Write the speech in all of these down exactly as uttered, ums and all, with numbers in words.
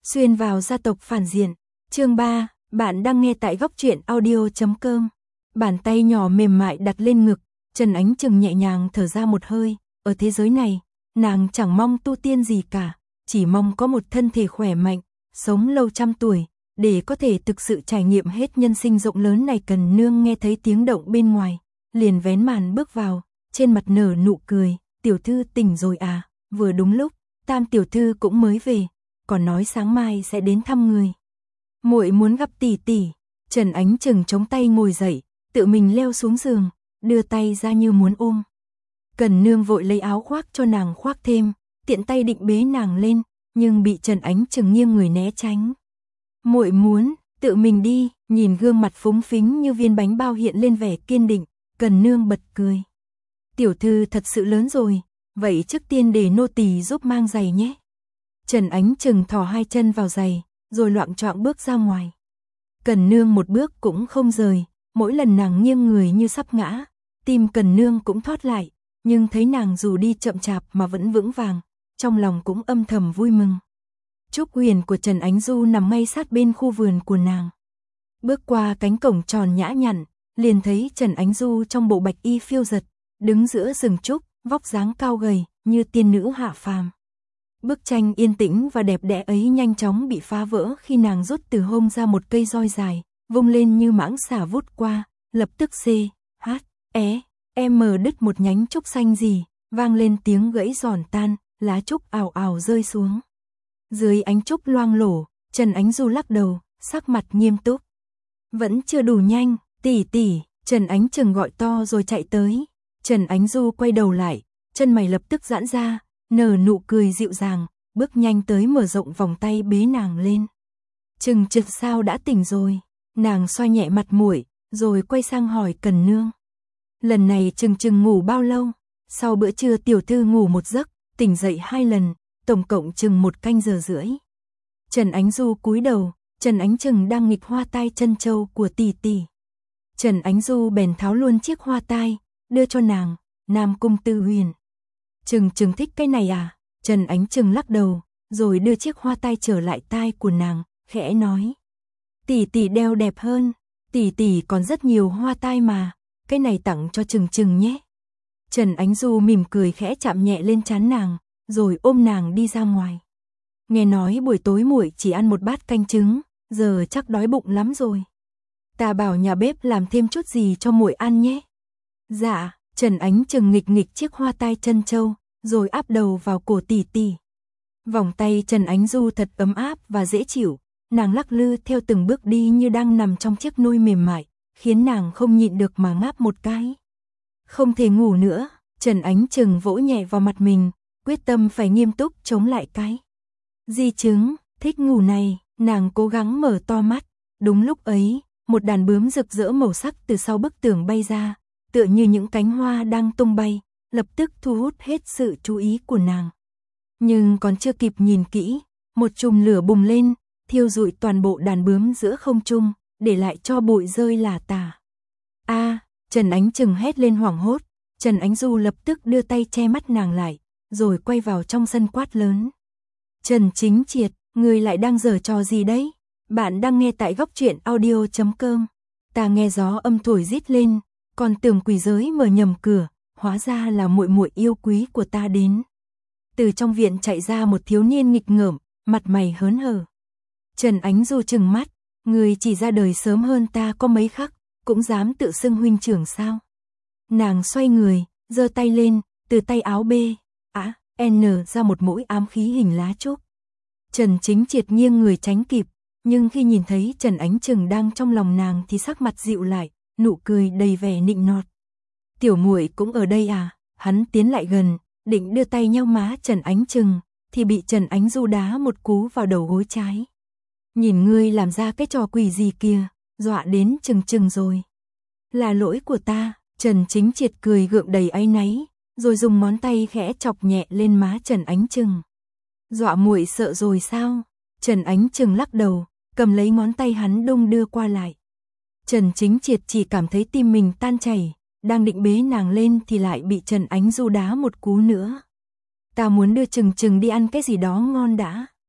Xuyên vào gia tộc phản diện. Chương ba, bạn đang nghe tại góc truyện audio chấm com. Bàn tay nhỏ mềm mại đặt lên ngực, Trần Ánh Trừng nhẹ nhàng thở ra một hơi, ở thế giới này, nàng chẳng mong tu tiên gì cả, chỉ mong có một thân thể khỏe mạnh, sống lâu trăm tuổi, để có thể thực sự trải nghiệm hết nhân sinh rộng lớn này. Cần Nương nghe thấy tiếng động bên ngoài, liền vén màn bước vào, trên mặt nở nụ cười, "Tiểu thư tỉnh rồi à, vừa đúng lúc, Tam tiểu thư cũng mới về, còn nói sáng mai sẽ đến thăm người. Muội muốn gặp tỷ tỷ." Trần Ánh Trừng chống tay ngồi dậy, tự mình leo xuống giường, đưa tay ra như muốn ôm. Cần Nương vội lấy áo khoác cho nàng khoác thêm, tiện tay định bế nàng lên, nhưng bị Trần Ánh Trừng nghiêng người né tránh. "Muội muốn tự mình đi." Nhìn gương mặt phúng phính như viên bánh bao hiện lên vẻ kiên định, Cần Nương bật cười. "Tiểu thư thật sự lớn rồi, vậy trước tiên để nô tỳ giúp mang giày nhé." Trần Ánh Trừng thò hai chân vào giày, rồi loạng choạng bước ra ngoài. Cần Nương một bước cũng không rời, mỗi lần nàng nghiêng người như sắp ngã, tim Cần Nương cũng thoát lại, nhưng thấy nàng dù đi chậm chạp mà vẫn vững vàng, trong lòng cũng âm thầm vui mừng. Trúc huyền của Trần Ánh Du nằm ngay sát bên khu vườn của nàng. Bước qua cánh cổng tròn nhã nhặn, liền thấy Trần Ánh Du trong bộ bạch y phiêu giật, đứng giữa rừng trúc, vóc dáng cao gầy, như tiên nữ hạ phàm. Bức tranh yên tĩnh và đẹp đẽ ấy nhanh chóng bị phá vỡ khi nàng rút từ hông ra một cây roi dài, vung lên như mãng xà vút qua, lập tức C, H, E, M đứt một nhánh trúc xanh gì, vang lên tiếng gãy giòn tan, lá trúc ào ào rơi xuống. Dưới ánh trúc loang lổ, Trần Ánh Du lắc đầu, sắc mặt nghiêm túc. "Vẫn chưa đủ nhanh, tỷ tỷ." Trần Ánh Trừng gọi to rồi chạy tới. Trần Ánh Du quay đầu lại, chân mày lập tức giãn ra, nở nụ cười dịu dàng, bước nhanh tới mở rộng vòng tay bế nàng lên. "Trừng Trừng sao đã tỉnh rồi?" Nàng xoa nhẹ mặt muội, rồi quay sang hỏi Cần Nương. "Lần này Trừng Trừng ngủ bao lâu?" "Sau bữa trưa tiểu thư ngủ một giấc, tỉnh dậy hai lần, tổng cộng chừng một canh giờ rưỡi." Trần Ánh Du cúi đầu, Trần Ánh Trừng đang nghịch hoa tai chân châu của tỷ tỷ. Trần Ánh Du bèn tháo luôn chiếc hoa tai, đưa cho nàng, "Nam Cung Tư Huyền. Trừng Trừng thích cái này à?" Trần Ánh Trừng lắc đầu, rồi đưa chiếc hoa tai trở lại tai của nàng, khẽ nói. "Tỷ tỷ đeo đẹp hơn, tỷ tỷ còn rất nhiều hoa tai mà, cái này tặng cho Trừng Trừng nhé." Trần Ánh Du mỉm cười khẽ chạm nhẹ lên trán nàng, rồi ôm nàng đi ra ngoài. "Nghe nói buổi tối muội chỉ ăn một bát canh trứng, giờ chắc đói bụng lắm rồi. Ta bảo nhà bếp làm thêm chút gì cho muội ăn nhé." "Dạ." Trần Ánh Trừng nghịch nghịch chiếc hoa tai chân châu, rồi áp đầu vào cổ tỷ tỷ. Vòng tay Trần Ánh Du thật ấm áp và dễ chịu, nàng lắc lư theo từng bước đi như đang nằm trong chiếc nôi mềm mại, khiến nàng không nhịn được mà ngáp một cái. "Không thể ngủ nữa." Trần Ánh Trừng vỗ nhẹ vào mặt mình, quyết tâm phải nghiêm túc chống lại cái di chứng thích ngủ này. Nàng cố gắng mở to mắt. Đúng lúc ấy, một đàn bướm rực rỡ màu sắc từ sau bức tường bay ra, tựa như những cánh hoa đang tung bay, lập tức thu hút hết sự chú ý của nàng. Nhưng còn chưa kịp nhìn kỹ, một chùm lửa bùng lên, thiêu rụi toàn bộ đàn bướm giữa không trung, để lại cho bụi rơi lả tả. "A!" Trần Ánh Trừng hét lên hoảng hốt. Trần Ánh Du lập tức đưa tay che mắt nàng lại, rồi quay vào trong sân quát lớn. "Trần Chính Triệt, người lại đang giở trò gì đấy?" Bạn đang nghe tại góc truyện audio chấm com. Ta nghe gió âm thổi rít lên, còn tưởng quỷ giới mở nhầm cửa, hóa ra là muội muội yêu quý của ta đến. Từ trong viện chạy ra một thiếu niên nghịch ngợm, mặt mày hớn hở. Trần Ánh Du trừng mắt, "Người chỉ ra đời sớm hơn ta có mấy khắc, cũng dám tự xưng huynh trưởng sao?" Nàng xoay người, giơ tay lên, từ tay áo B, A, N ra một mũi ám khí hình lá trúc. Trần Chính Triệt nghiêng người tránh kịp, nhưng khi nhìn thấy Trần Ánh Trừng đang trong lòng nàng thì sắc mặt dịu lại, nụ cười đầy vẻ nịnh nọt. "Tiểu muội cũng ở đây à?" Hắn tiến lại gần, định đưa tay nhao má Trần Ánh Trừng, thì bị Trần Ánh Du đá một cú vào đầu gối trái. "Nhìn ngươi làm ra cái trò quỷ gì kìa, dọa đến Trừng Trừng rồi." "Là lỗi của ta." Trần Chính Triệt cười gượng đầy áy náy, rồi dùng ngón tay khẽ chọc nhẹ lên má Trần Ánh Trừng. "Dọa muội sợ rồi sao?" Trần Ánh Trừng lắc đầu, cầm lấy ngón tay hắn đung đưa qua lại. Trần Chính Triệt chỉ cảm thấy tim mình tan chảy, đang định bế nàng lên thì lại bị Trần Ánh Du đá một cú nữa. "Ta muốn đưa Trừng Trừng đi ăn cái gì đó ngon đã."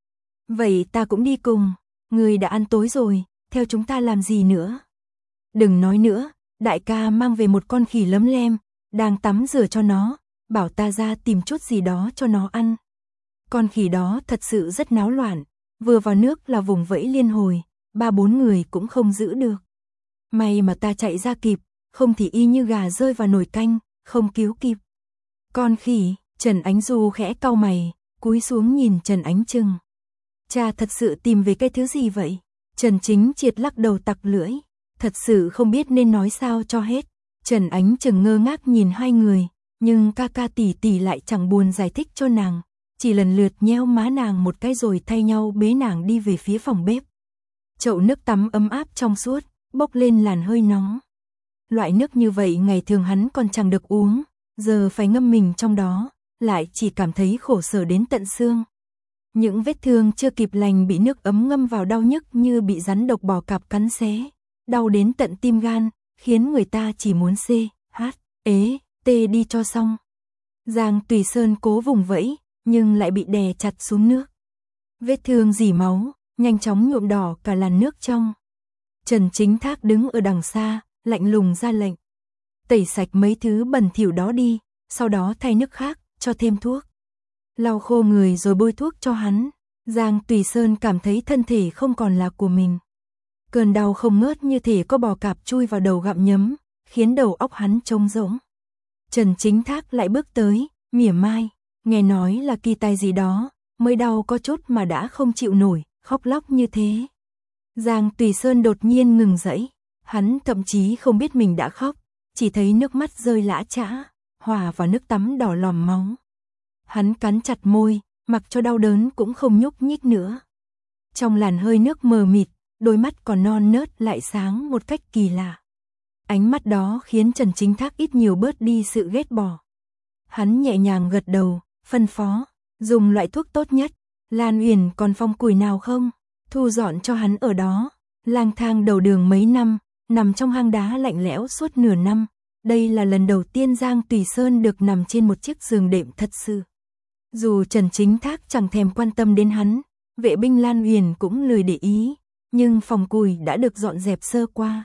Vậy ta cũng đi cùng, người đã ăn tối rồi, theo chúng ta làm gì nữa? Đừng nói nữa, đại ca mang về một con khỉ lấm lem, đang tắm rửa cho nó, bảo ta ra tìm chút gì đó cho nó ăn. Con khỉ đó thật sự rất náo loạn, vừa vào nước là vùng vẫy liên hồi, ba bốn người cũng không giữ được. May mà ta chạy ra kịp, không thì y như gà rơi vào nồi canh, không cứu kịp. Con khỉ, Trần Ánh Du khẽ cau mày, cúi xuống nhìn Trần Ánh Trừng. Cha thật sự tìm về cái thứ gì vậy? Trần Chính Triệt lắc đầu tặc lưỡi, thật sự không biết nên nói sao cho hết. Trần Ánh Trừng ngơ ngác nhìn hai người, nhưng ca ca tỷ tỷ lại chẳng buồn giải thích cho nàng, chỉ lần lượt nheo má nàng một cái rồi thay nhau bế nàng đi về phía phòng bếp. Chậu nước tắm ấm áp trong suốt, bốc lên làn hơi nóng. Loại nước như vậy ngày thường hắn còn chẳng được uống, giờ phải ngâm mình trong đó, lại chỉ cảm thấy khổ sở đến tận xương. Những vết thương chưa kịp lành bị nước ấm ngâm vào đau nhức như bị rắn độc bò cạp cắn xé, đau đến tận tim gan, khiến người ta chỉ muốn xê, hát, ế, tê đi cho xong. Giang Tùy Sơn cố vùng vẫy, nhưng lại bị đè chặt xuống nước. Vết thương rỉ máu, nhanh chóng nhuộm đỏ cả làn nước trong. Trần Chính Thác đứng ở đằng xa, lạnh lùng ra lệnh. Tẩy sạch mấy thứ bẩn thỉu đó đi, sau đó thay nước khác, cho thêm thuốc. Lau khô người rồi bôi thuốc cho hắn. Giang Tùy Sơn cảm thấy thân thể không còn là của mình. Cơn đau không ngớt như thể có bò cạp chui vào đầu gặm nhấm, khiến đầu óc hắn trống rỗng. Trần Chính Thác lại bước tới, mỉa mai, nghe nói là kỳ tài gì đó, mới đau có chút mà đã không chịu nổi, khóc lóc như thế. Giang Tùy Sơn đột nhiên ngừng dẫy, hắn thậm chí không biết mình đã khóc, chỉ thấy nước mắt rơi lã chã, hòa vào nước tắm đỏ lòm máu. Hắn cắn chặt môi, mặc cho đau đớn cũng không nhúc nhích nữa. Trong làn hơi nước mờ mịt, đôi mắt còn non nớt lại sáng một cách kỳ lạ. Ánh mắt đó khiến Trần Chính Thác ít nhiều bớt đi sự ghét bỏ. Hắn nhẹ nhàng gật đầu, phân phó, dùng loại thuốc tốt nhất. Lan Uyển còn phong củi nào không? Thu dọn cho hắn ở đó. Lang thang đầu đường mấy năm, nằm trong hang đá lạnh lẽo suốt nửa năm. Đây là lần đầu tiên Giang Tùy Sơn được nằm trên một chiếc giường đệm thật sự. Dù Trần Chính Thác chẳng thèm quan tâm đến hắn, vệ binh Lan Uyển cũng lười để ý, nhưng phòng củi đã được dọn dẹp sơ qua.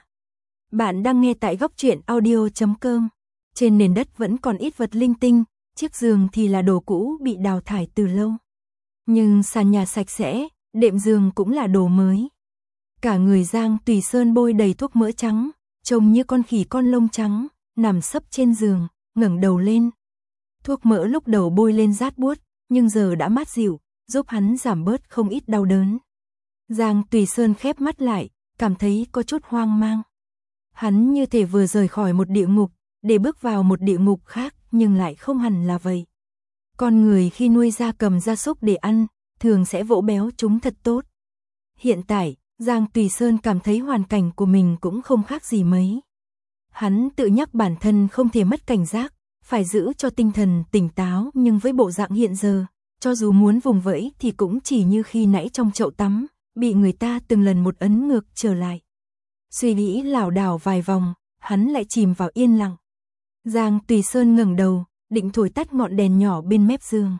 Bạn đang nghe tại góc truyện audio chấm com. Trên nền đất vẫn còn ít vật linh tinh, chiếc giường thì là đồ cũ bị đào thải từ lâu. Nhưng sàn nhà sạch sẽ, đệm giường cũng là đồ mới. Cả người Giang Tùy Sơn bôi đầy thuốc mỡ trắng, trông như con khỉ con lông trắng, nằm sấp trên giường, ngẩng đầu lên. Thuốc mỡ lúc đầu bôi lên rát buốt, nhưng giờ đã mát dịu, giúp hắn giảm bớt không ít đau đớn. Giang Tùy Sơn khép mắt lại, cảm thấy có chút hoang mang. Hắn như thể vừa rời khỏi một địa ngục, để bước vào một địa ngục khác, nhưng lại không hẳn là vậy. Con người khi nuôi gia cầm gia súc để ăn, thường sẽ vỗ béo chúng thật tốt. Hiện tại, Giang Tùy Sơn cảm thấy hoàn cảnh của mình cũng không khác gì mấy. Hắn tự nhắc bản thân không thể mất cảnh giác, phải giữ cho tinh thần tỉnh táo, nhưng với bộ dạng hiện giờ, cho dù muốn vùng vẫy thì cũng chỉ như khi nãy trong chậu tắm, bị người ta từng lần một ấn ngược trở lại. Suy nghĩ lảo đảo vài vòng, hắn lại chìm vào yên lặng. Giang Tùy Sơn ngẩng đầu, định thổi tắt ngọn đèn nhỏ bên mép giường.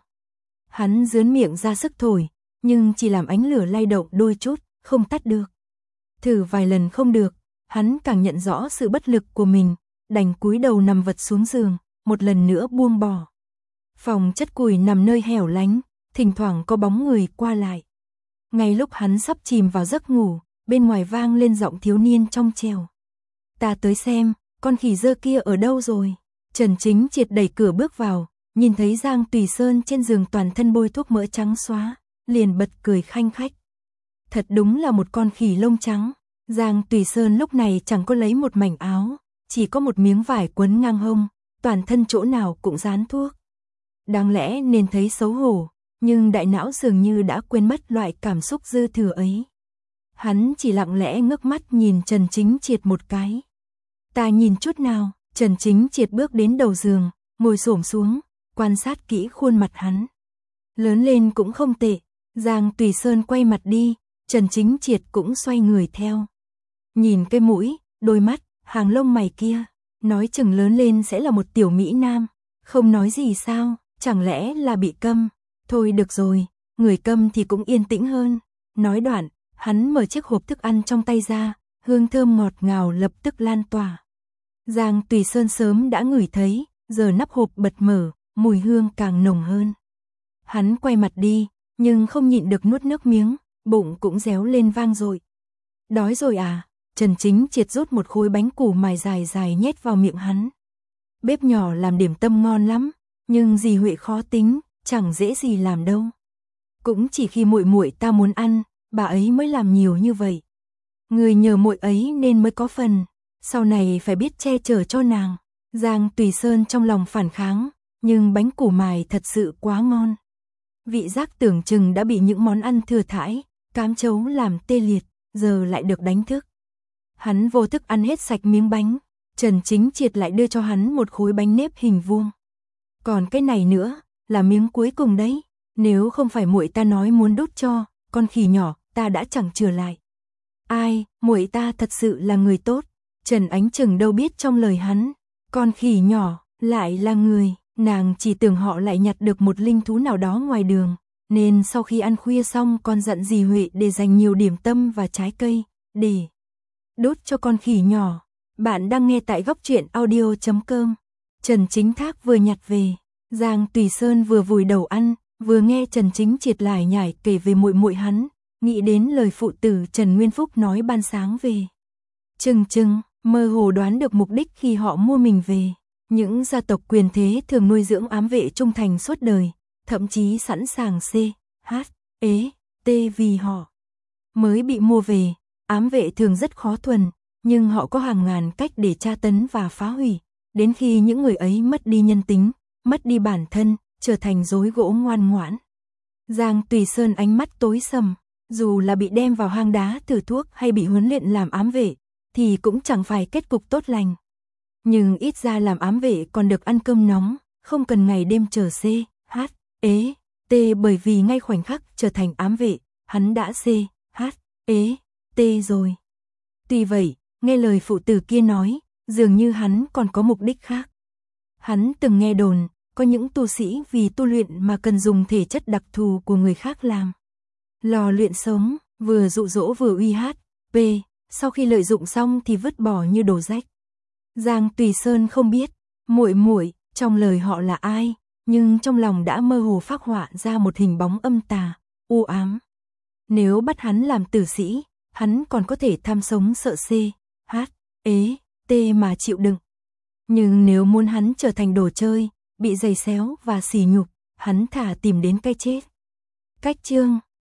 Hắn giớn miệng ra sức thổi, nhưng chỉ làm ánh lửa lay động đôi chút, không tắt được. Thử vài lần không được, hắn càng nhận rõ sự bất lực của mình, đành cúi đầu nằm vật xuống giường, một lần nữa buông bỏ. Phòng chất củi nằm nơi hẻo lánh, thỉnh thoảng có bóng người qua lại. Ngay lúc hắn sắp chìm vào giấc ngủ, bên ngoài vang lên giọng thiếu niên trong trẻo. Ta tới xem, con khỉ dơ kia ở đâu rồi? Trần Chính Triệt đẩy cửa bước vào, nhìn thấy Giang Tùy Sơn trên giường toàn thân bôi thuốc mỡ trắng xóa, liền bật cười khanh khách. Thật đúng là một con khỉ lông trắng. Giang Tùy Sơn lúc này chẳng có lấy một mảnh áo, chỉ có một miếng vải quấn ngang hông, toàn thân chỗ nào cũng dán thuốc. Đáng lẽ nên thấy xấu hổ, nhưng đại não dường như đã quên mất loại cảm xúc dư thừa ấy. Hắn chỉ lặng lẽ ngước mắt nhìn Trần Chính Triệt một cái. Ta nhìn chút nào. Trần Chính Triệt bước đến đầu giường, ngồi xổm xuống, quan sát kỹ khuôn mặt hắn. Lớn lên cũng không tệ. Giang Tùy Sơn quay mặt đi, Trần Chính Triệt cũng xoay người theo. Nhìn cái mũi, đôi mắt, hàng lông mày kia, nói chừng lớn lên sẽ là một tiểu mỹ nam. Không nói gì sao, chẳng lẽ là bị câm? Thôi được rồi, người câm thì cũng yên tĩnh hơn. Nói đoạn, hắn mở chiếc hộp thức ăn trong tay ra, hương thơm ngọt ngào lập tức lan tỏa. Giang Tùy Sơn sớm đã ngửi thấy, giờ nắp hộp bật mở, mùi hương càng nồng hơn. Hắn quay mặt đi, nhưng không nhịn được nuốt nước miếng, bụng cũng réo lên vang dội. Đói rồi à? Trần Chính Triệt rút một khối bánh củ mài dài dài nhét vào miệng hắn. Bếp nhỏ làm điểm tâm ngon lắm, nhưng dì Huệ khó tính, chẳng dễ gì làm đâu. Cũng chỉ khi muội muội ta muốn ăn, bà ấy mới làm nhiều như vậy. Người nhờ muội ấy nên mới có phần, sau này phải biết che chở cho nàng. Giang Tùy Sơn trong lòng phản kháng, nhưng bánh củ mài thật sự quá ngon. Vị giác tưởng chừng đã bị những món ăn thừa thãi, cám chấu làm tê liệt, giờ lại được đánh thức. Hắn vô thức ăn hết sạch miếng bánh, Trần Chính Triệt lại đưa cho hắn một khối bánh nếp hình vuông. Còn cái này nữa, là miếng cuối cùng đấy, nếu không phải muội ta nói muốn đút cho, con khỉ nhỏ, ta đã chẳng chừa lại. Ai, muội ta thật sự là người tốt, Trần Ánh Trừng đâu biết trong lời hắn, con khỉ nhỏ, lại là người, nàng chỉ tưởng họ lại nhặt được một linh thú nào đó ngoài đường, nên sau khi ăn khuya xong còn dặn dì Huệ để dành nhiều điểm tâm và trái cây, để đút cho con khỉ nhỏ. Bạn đang nghe tại góc truyện audio chấm com. Trần Chính Thác vừa nhặt về, Giang Tùy Sơn vừa vùi đầu ăn, vừa nghe Trần Chính Triệt lải nhải kể về muội muội hắn, nghĩ đến lời phụ tử Trần Nguyên Phúc nói ban sáng về. Chừng chừng, mơ hồ đoán được mục đích khi họ mua mình về. Những gia tộc quyền thế thường nuôi dưỡng ám vệ trung thành suốt đời, thậm chí sẵn sàng C, H, E, T vì họ. Mới bị mua về, ám vệ thường rất khó thuần, nhưng họ có hàng ngàn cách để tra tấn và phá hủy, đến khi những người ấy mất đi nhân tính, mất đi bản thân, trở thành rối gỗ ngoan ngoãn. Giang Tùy Sơn ánh mắt tối sầm, dù là bị đem vào hang đá thử thuốc hay bị huấn luyện làm ám vệ, thì cũng chẳng phải kết cục tốt lành. Nhưng ít ra làm ám vệ còn được ăn cơm nóng, không cần ngày đêm chờ C, H, E, T bởi vì ngay khoảnh khắc trở thành ám vệ, hắn đã C, H, E, T rồi. Tuy vậy, nghe lời phụ tử kia nói, dường như hắn còn có mục đích khác. Hắn từng nghe đồn, có những tu sĩ vì tu luyện mà cần dùng thể chất đặc thù của người khác làm lò luyện sống, vừa dụ dỗ vừa uy hát, P, sau khi lợi dụng xong thì vứt bỏ như đồ rách. Giang Tùy Sơn không biết, muội muội trong lời họ là ai, nhưng trong lòng đã mơ hồ phác họa ra một hình bóng âm tà, u ám. Nếu bắt hắn làm tử sĩ, hắn còn có thể tham sống sợ C, H, E, T mà chịu đựng. Nhưng nếu muốn hắn trở thành đồ chơi, bị giày xéo và sỉ nhục, hắn thả tìm đến cái chết. Cách chương